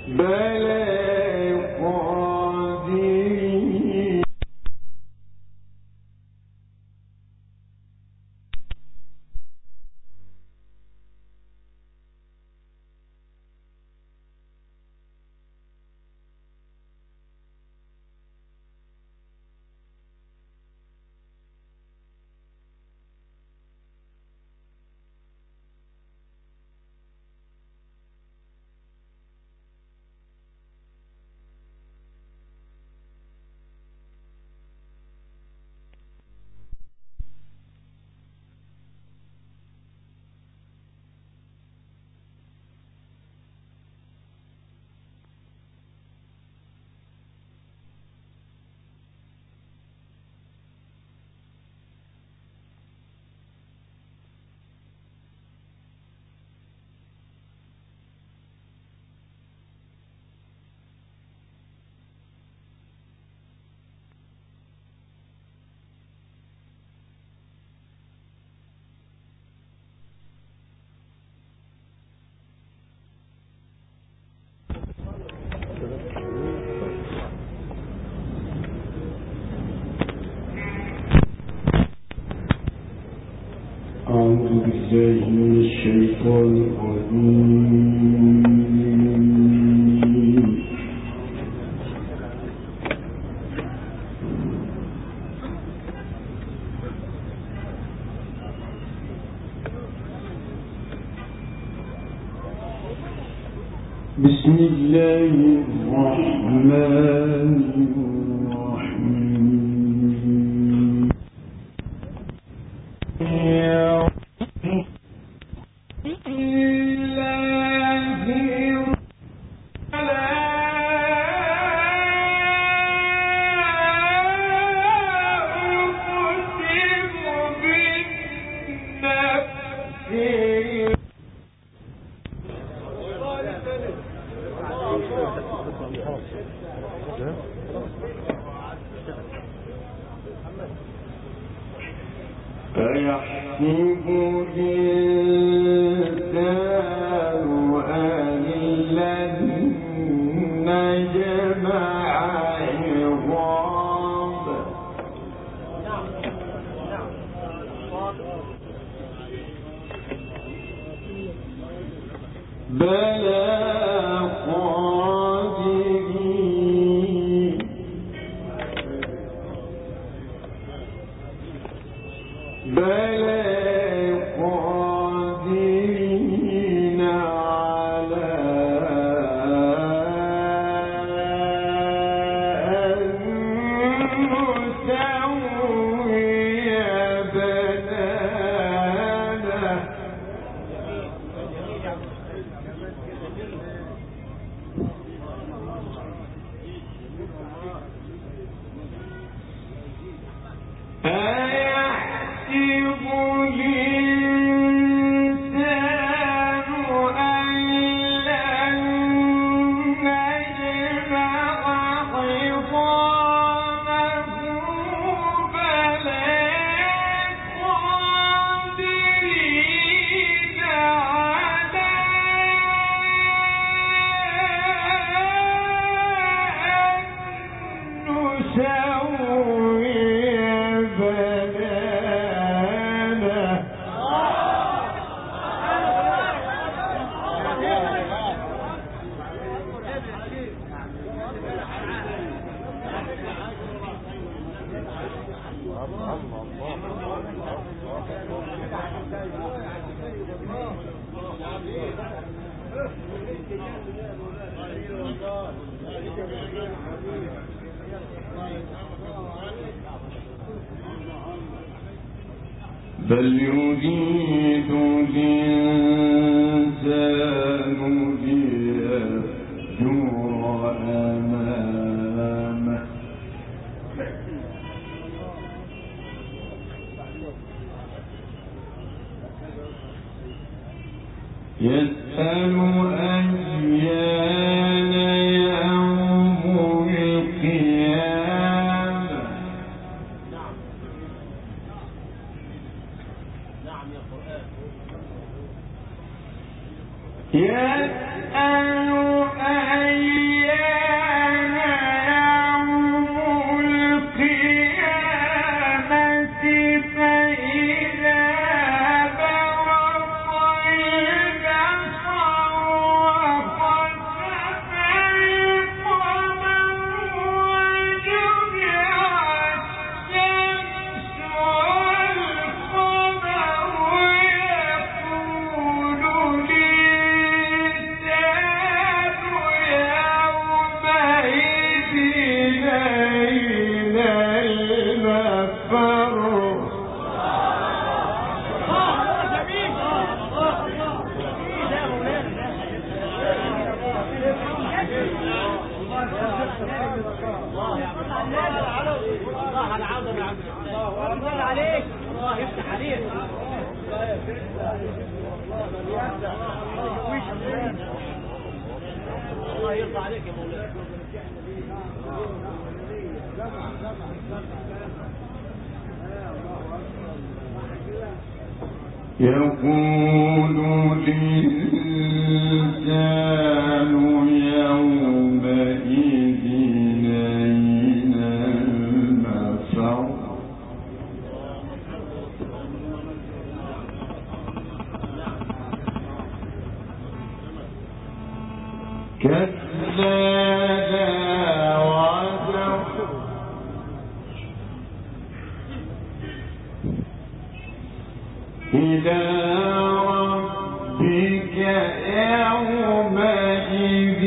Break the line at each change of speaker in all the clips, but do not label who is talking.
أعوذ بالله من الشيطان الرجيم. بسم الله الرحمن الرحيم. أيحسب الإنسان أن لن نجمع عظامه بلى قادرين على أن نسوي بنانه أيحسب الإنسان أن لن نجمع عظامه بلى قادرين على أن نسوي بنانه بل يريد الإنسان ليفجر أمامه يسأل أيان يوم القيامة يسأل أيان
الله يرضى عليك يا مولانا.
يقول الإنسان يومئذ أين المفر كلا لا وزر إلى ربك يومئذ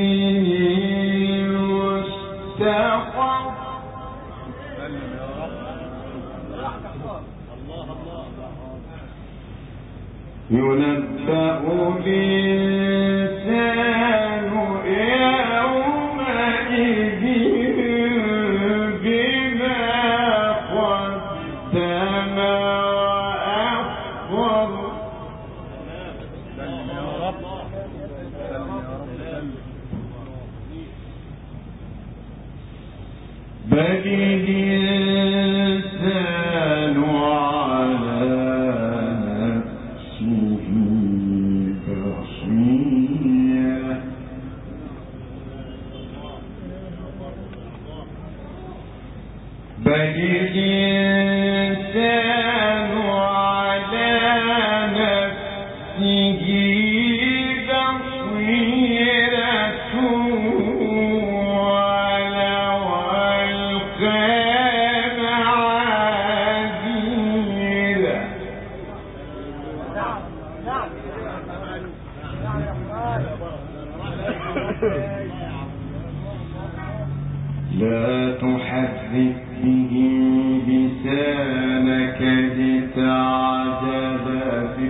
المستقر ينبأ الإنسان يومئذ بما قدم وأخر بل الإنسان على نفسه بصيرة بل الإنسان على نفسه بصيرة ولو ألقى معاذيره لا تحرك به لسانك لتعجل به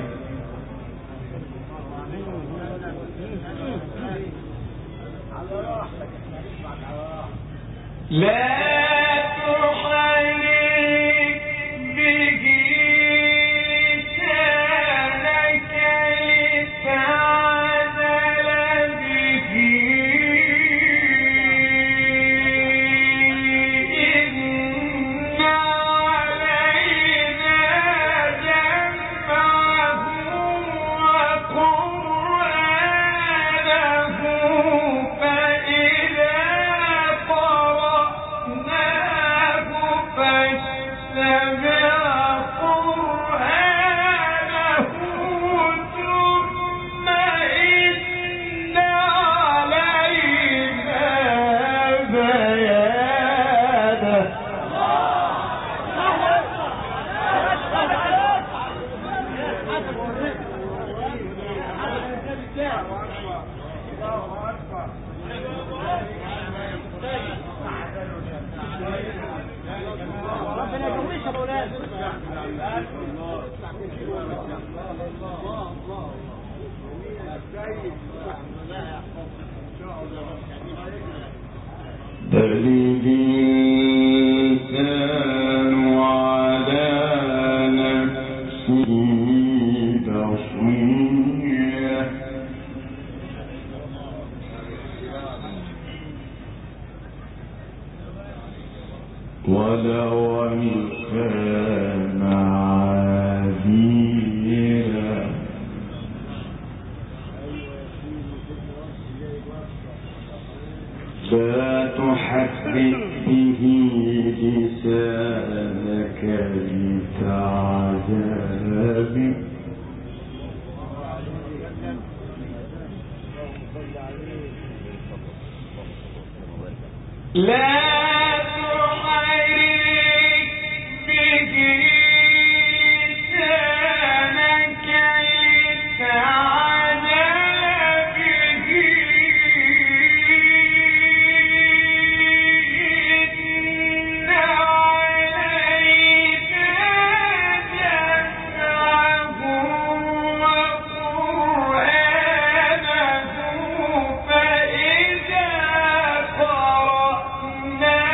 لا تحرك به لسانك لتعجل به إن علينا جمعه وقرآنه فإذا قرأناه فاتبع قرآنه ثم إن علينا بيانه
ربنا يقويك يا مولانا.
بل الإنسان على نفسه بصيرة ولو ألقى معاذيره لا تحرك به لسانك لتعجل به لا تحرك به لسانك لتعجل به إن علينا جمعه وقرآنه فإذا قرأناه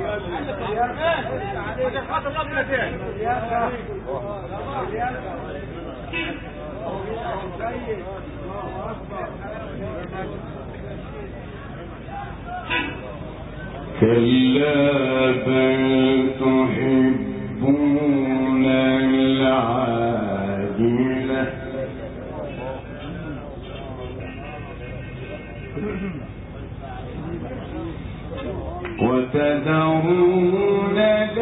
عشان خاطر ربنا تاني.
كلا بل تحبون العاجلة وتذرون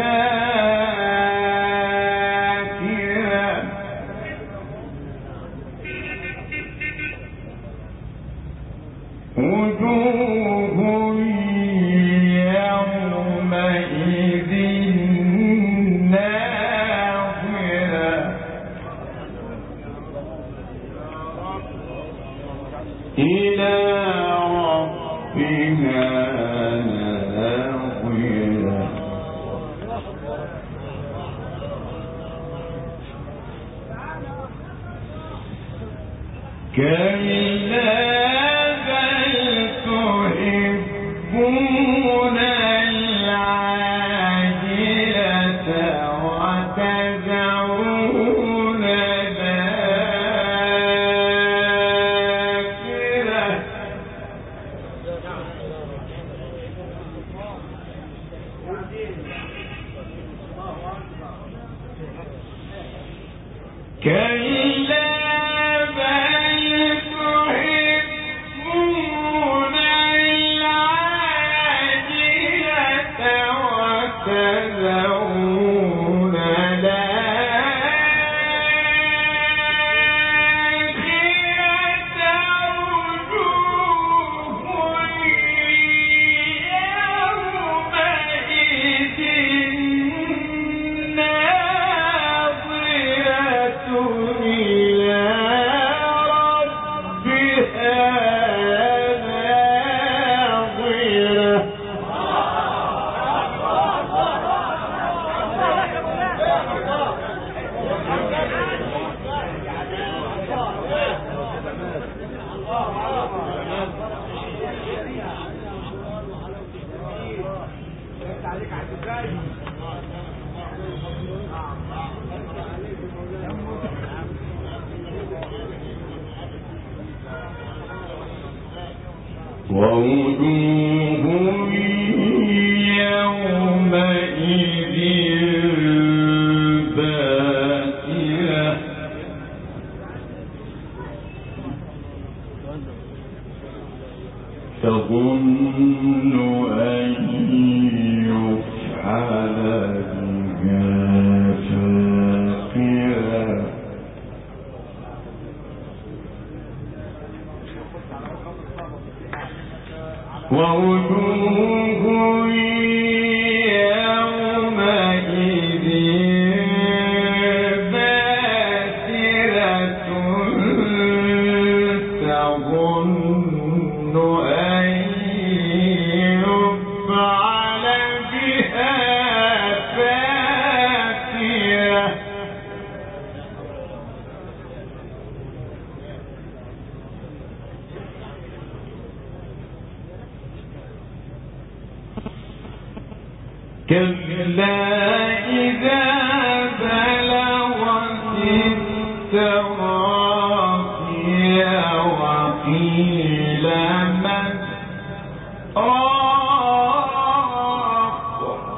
الآخرة وجوه يومئذ ناظرة إلى ربها ناظرة كلا بل تحبون العاجلة وتذرون الآخرة كلا بل تحبون العاجلة وتذرون الآخرة وجوه يومئذ ناظرة إلى ربها ناظرة ووجوه يومئذ باسرة تظن أن يفعل بها فاقرة ووجوه يومئذ باسرة تظن أن يفعل بها فاقرة كلا إذا بلغت التراقي وقيل من راق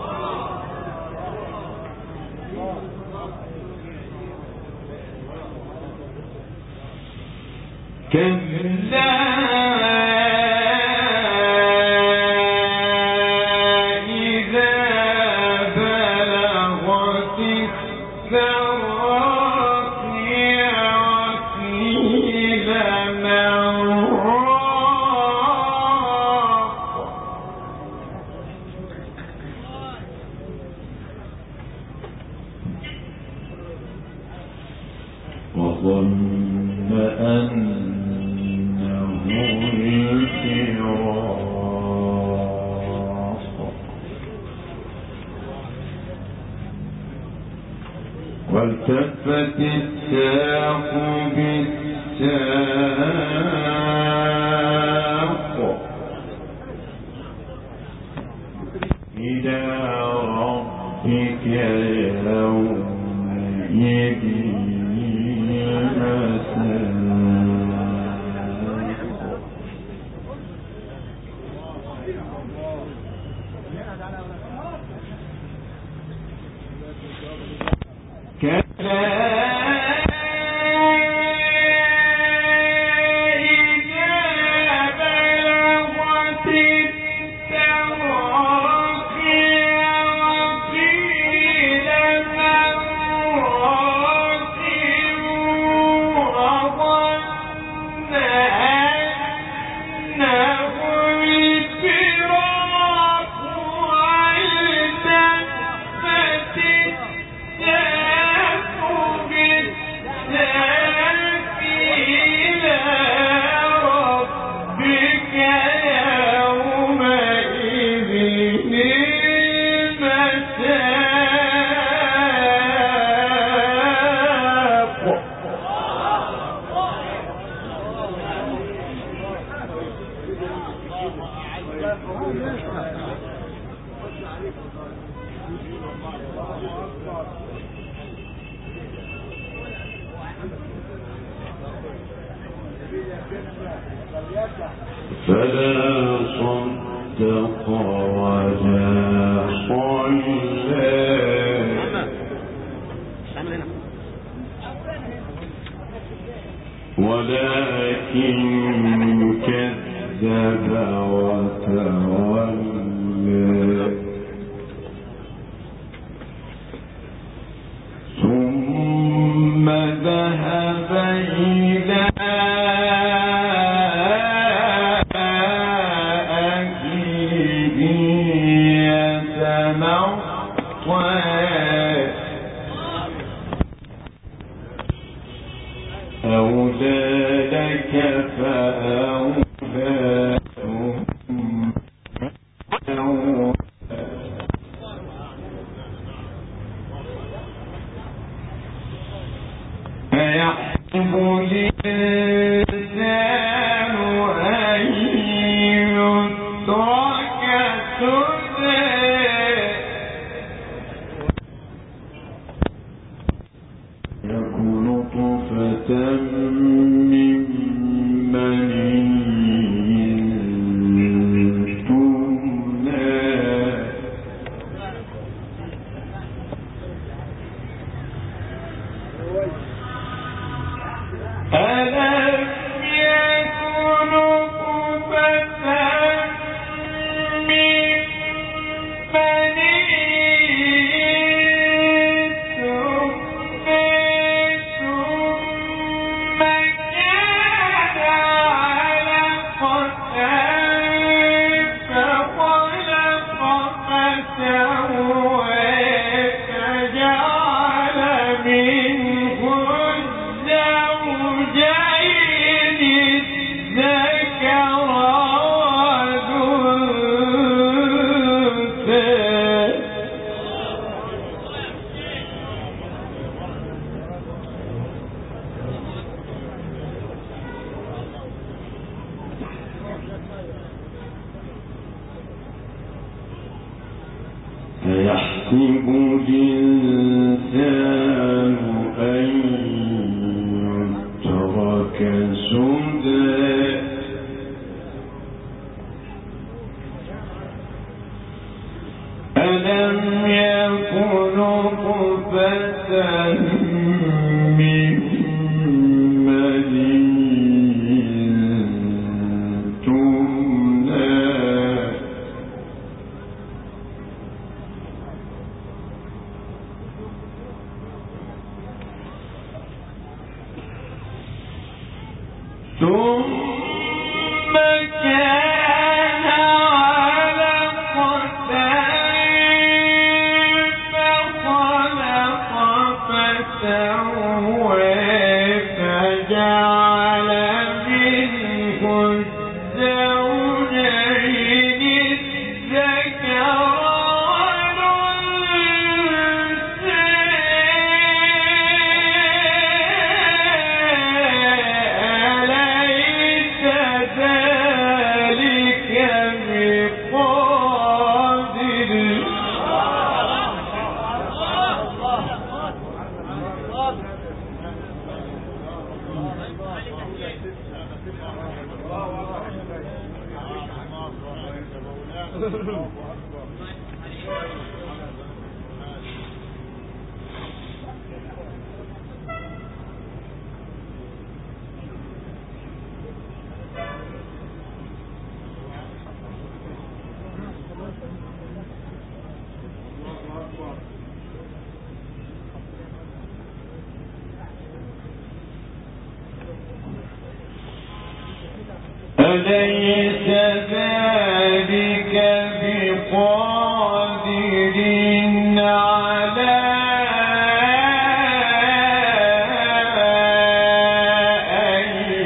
كلا وظن أنه الفراق والتفت الساق بالساق إلى ربك يومئذ فلا صدق ولا صلى ولكن كذب وتولى ثم ذهب إلى أولى لك فأولى أيحسب الإنسان أن يترك سدى يكون طفة من مني تمنى ألم يكن طفة من مني أيحسب الإنسان أن يترك سدى ألم يكن طفة من مني تمنى ثم كان علقة فخلق فسوى فجعل منه الزوجين الذكر والأنثى أليس ذلك بقادر على أن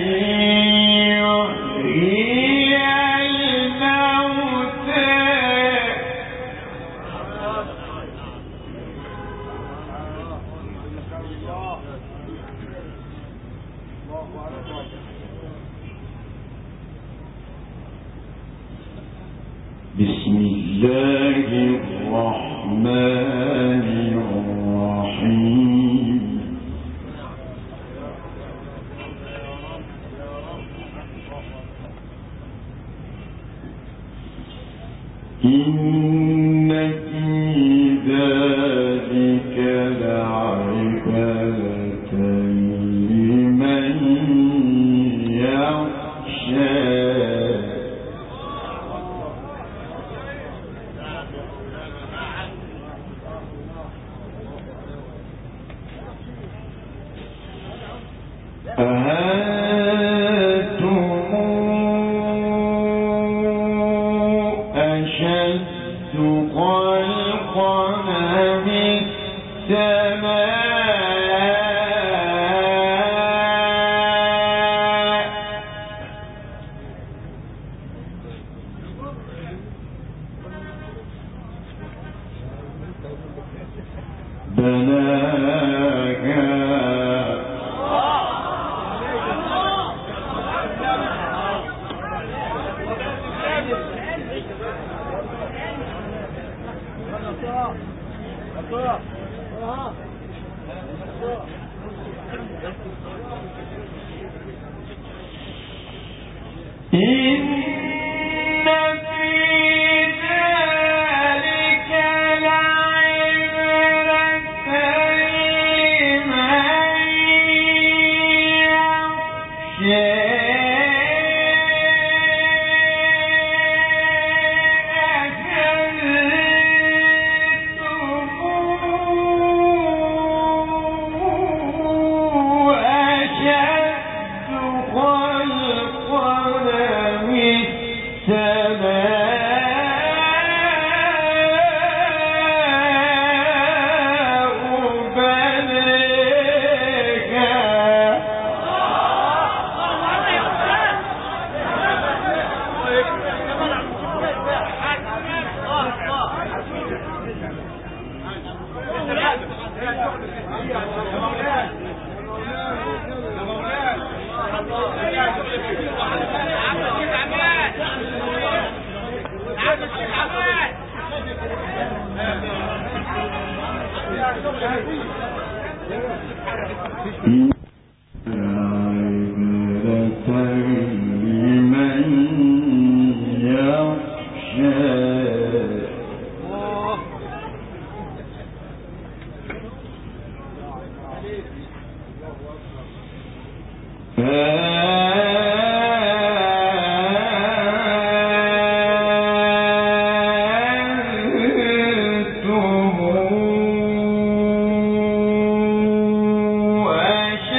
يحيي الموتى بسم الله الرحمن الرحيم إن في ذلك لعبرة لمن يخشى أأنتم أشد خلقا أم السماء بناها إن في ذلك لعبرة لمن أشد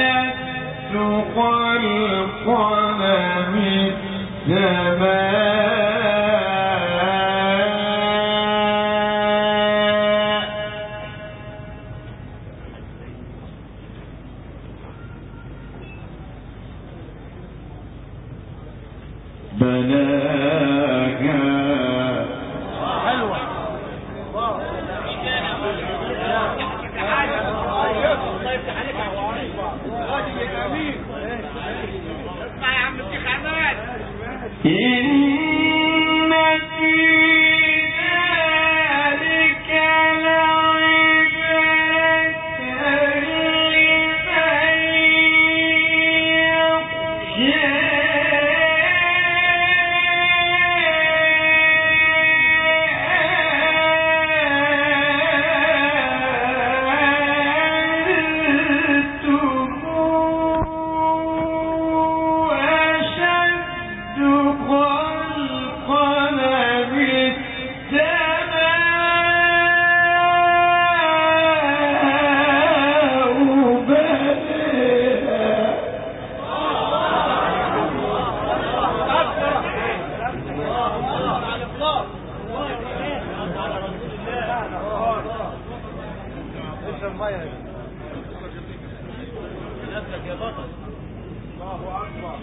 يا بطل. الله أكبر.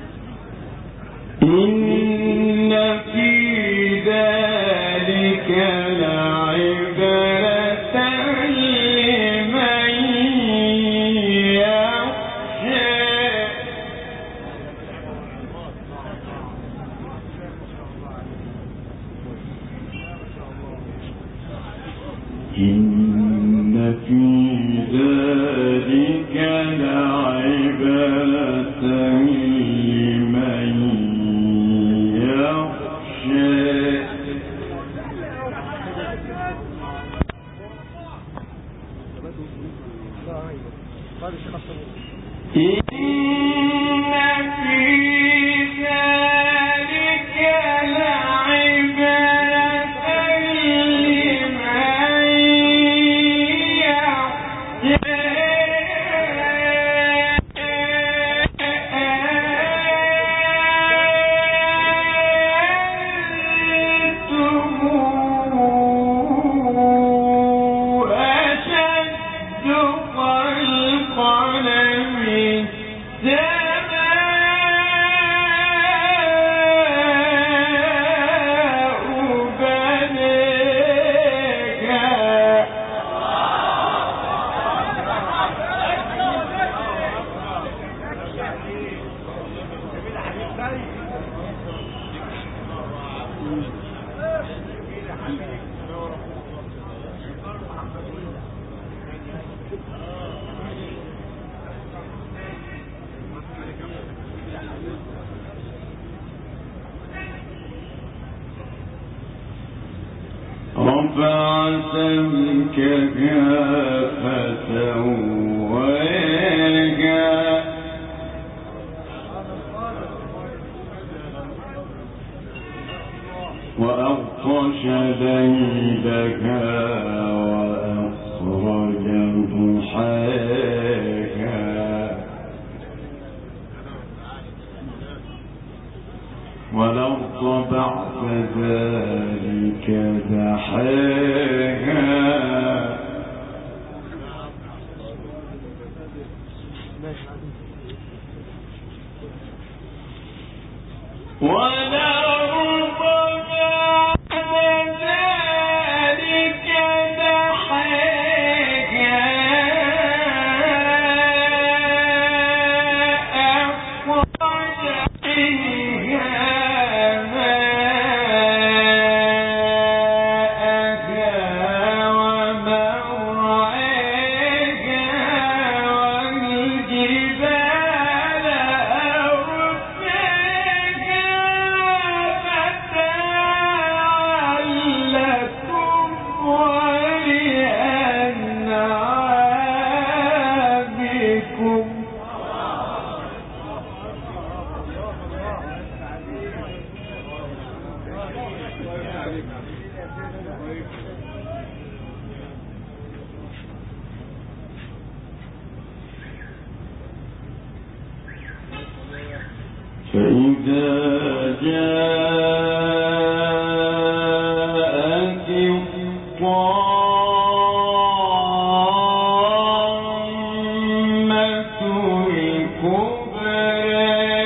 إن في ذلك لعبرة لمن يخشى. إن في ذلك لعبرة لمن يخشى. رفع سمكك فسواها وأغطش ليلك وأخرج ضحاها والأرض بعد ذلك دحاها والأرض بعد ذلك دحاها أخرج فإذا جاءت الطامة الكبرى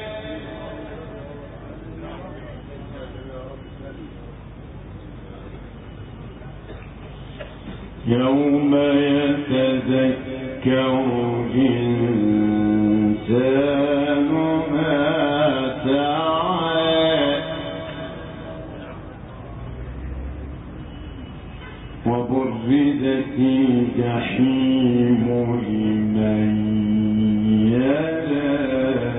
يوم يتذكر الإنسان ما سعى وبرزت الجحيم لمن يرى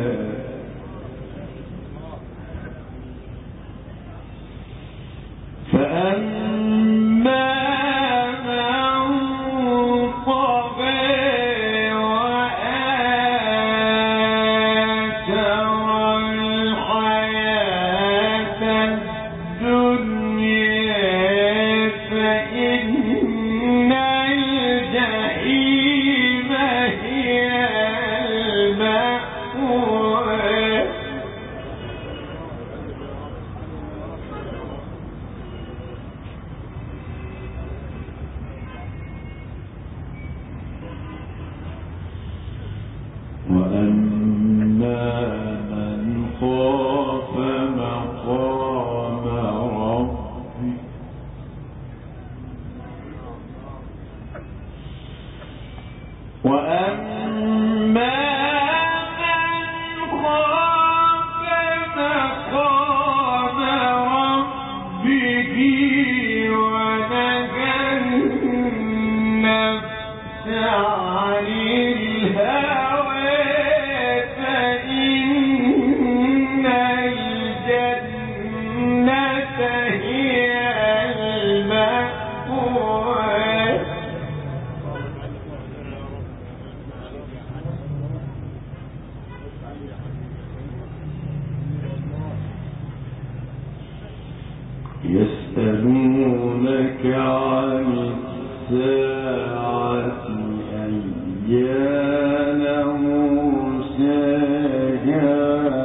فأما الجحيم هي المأوى وأما من خاف مقام ربه يسألونك عن الساعة أيان مرساها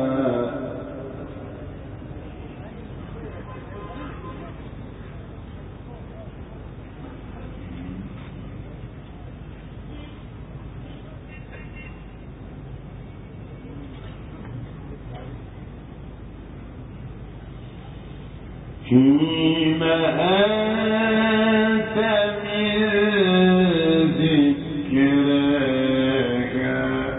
فيما أنت من ذكرها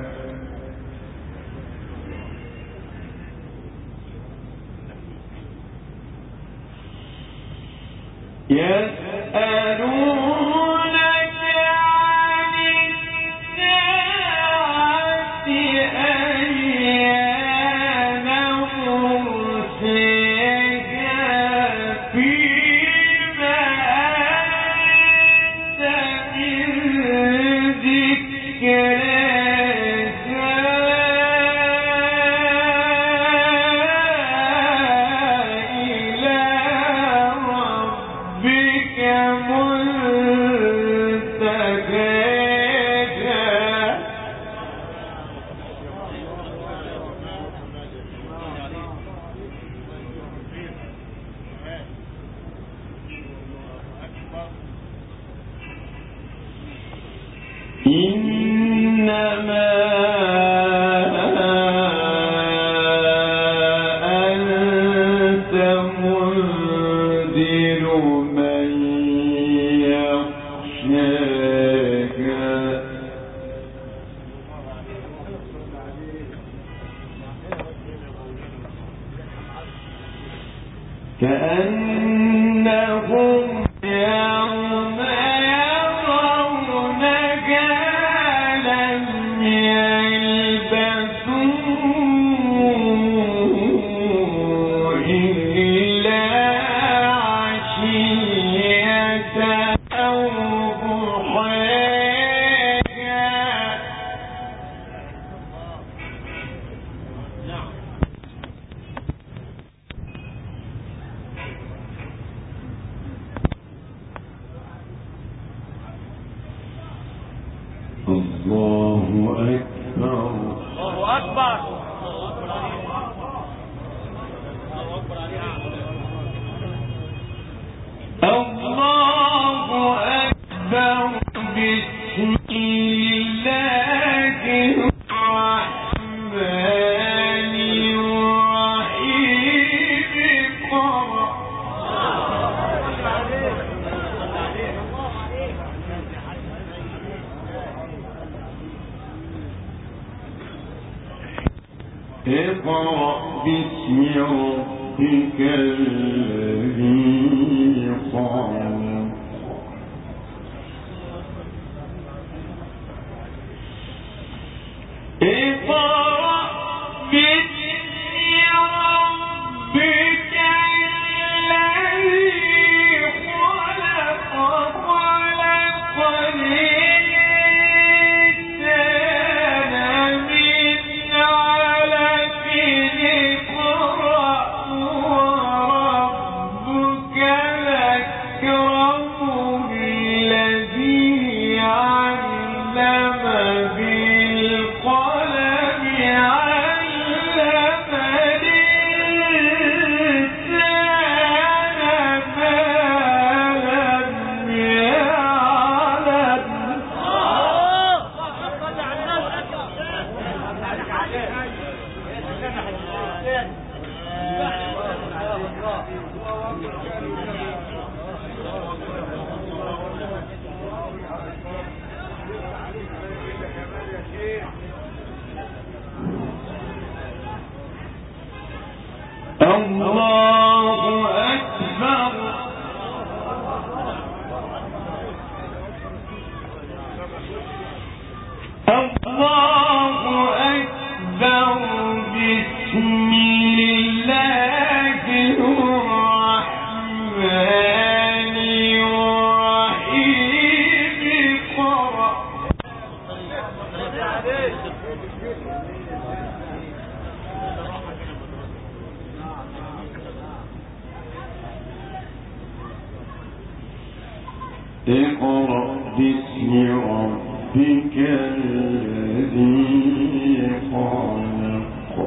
يسألونك عن الساعة أيان مرساها فيما أنت من إنما أنت منذر من يخشاها كأنهم يوم يرونها لم يلبثوا إلا عشية أو ضحاها الله أكبر
الله أكبر.
الله أكبر بسم الله الرحمن الرحيم قرأ اقرأ باسم ربك الذي خلق اقرأ باسم ربك الذي خلق خلق الإنسان من علق اقرأ وربك اقرأ باسم ربك الذي خلق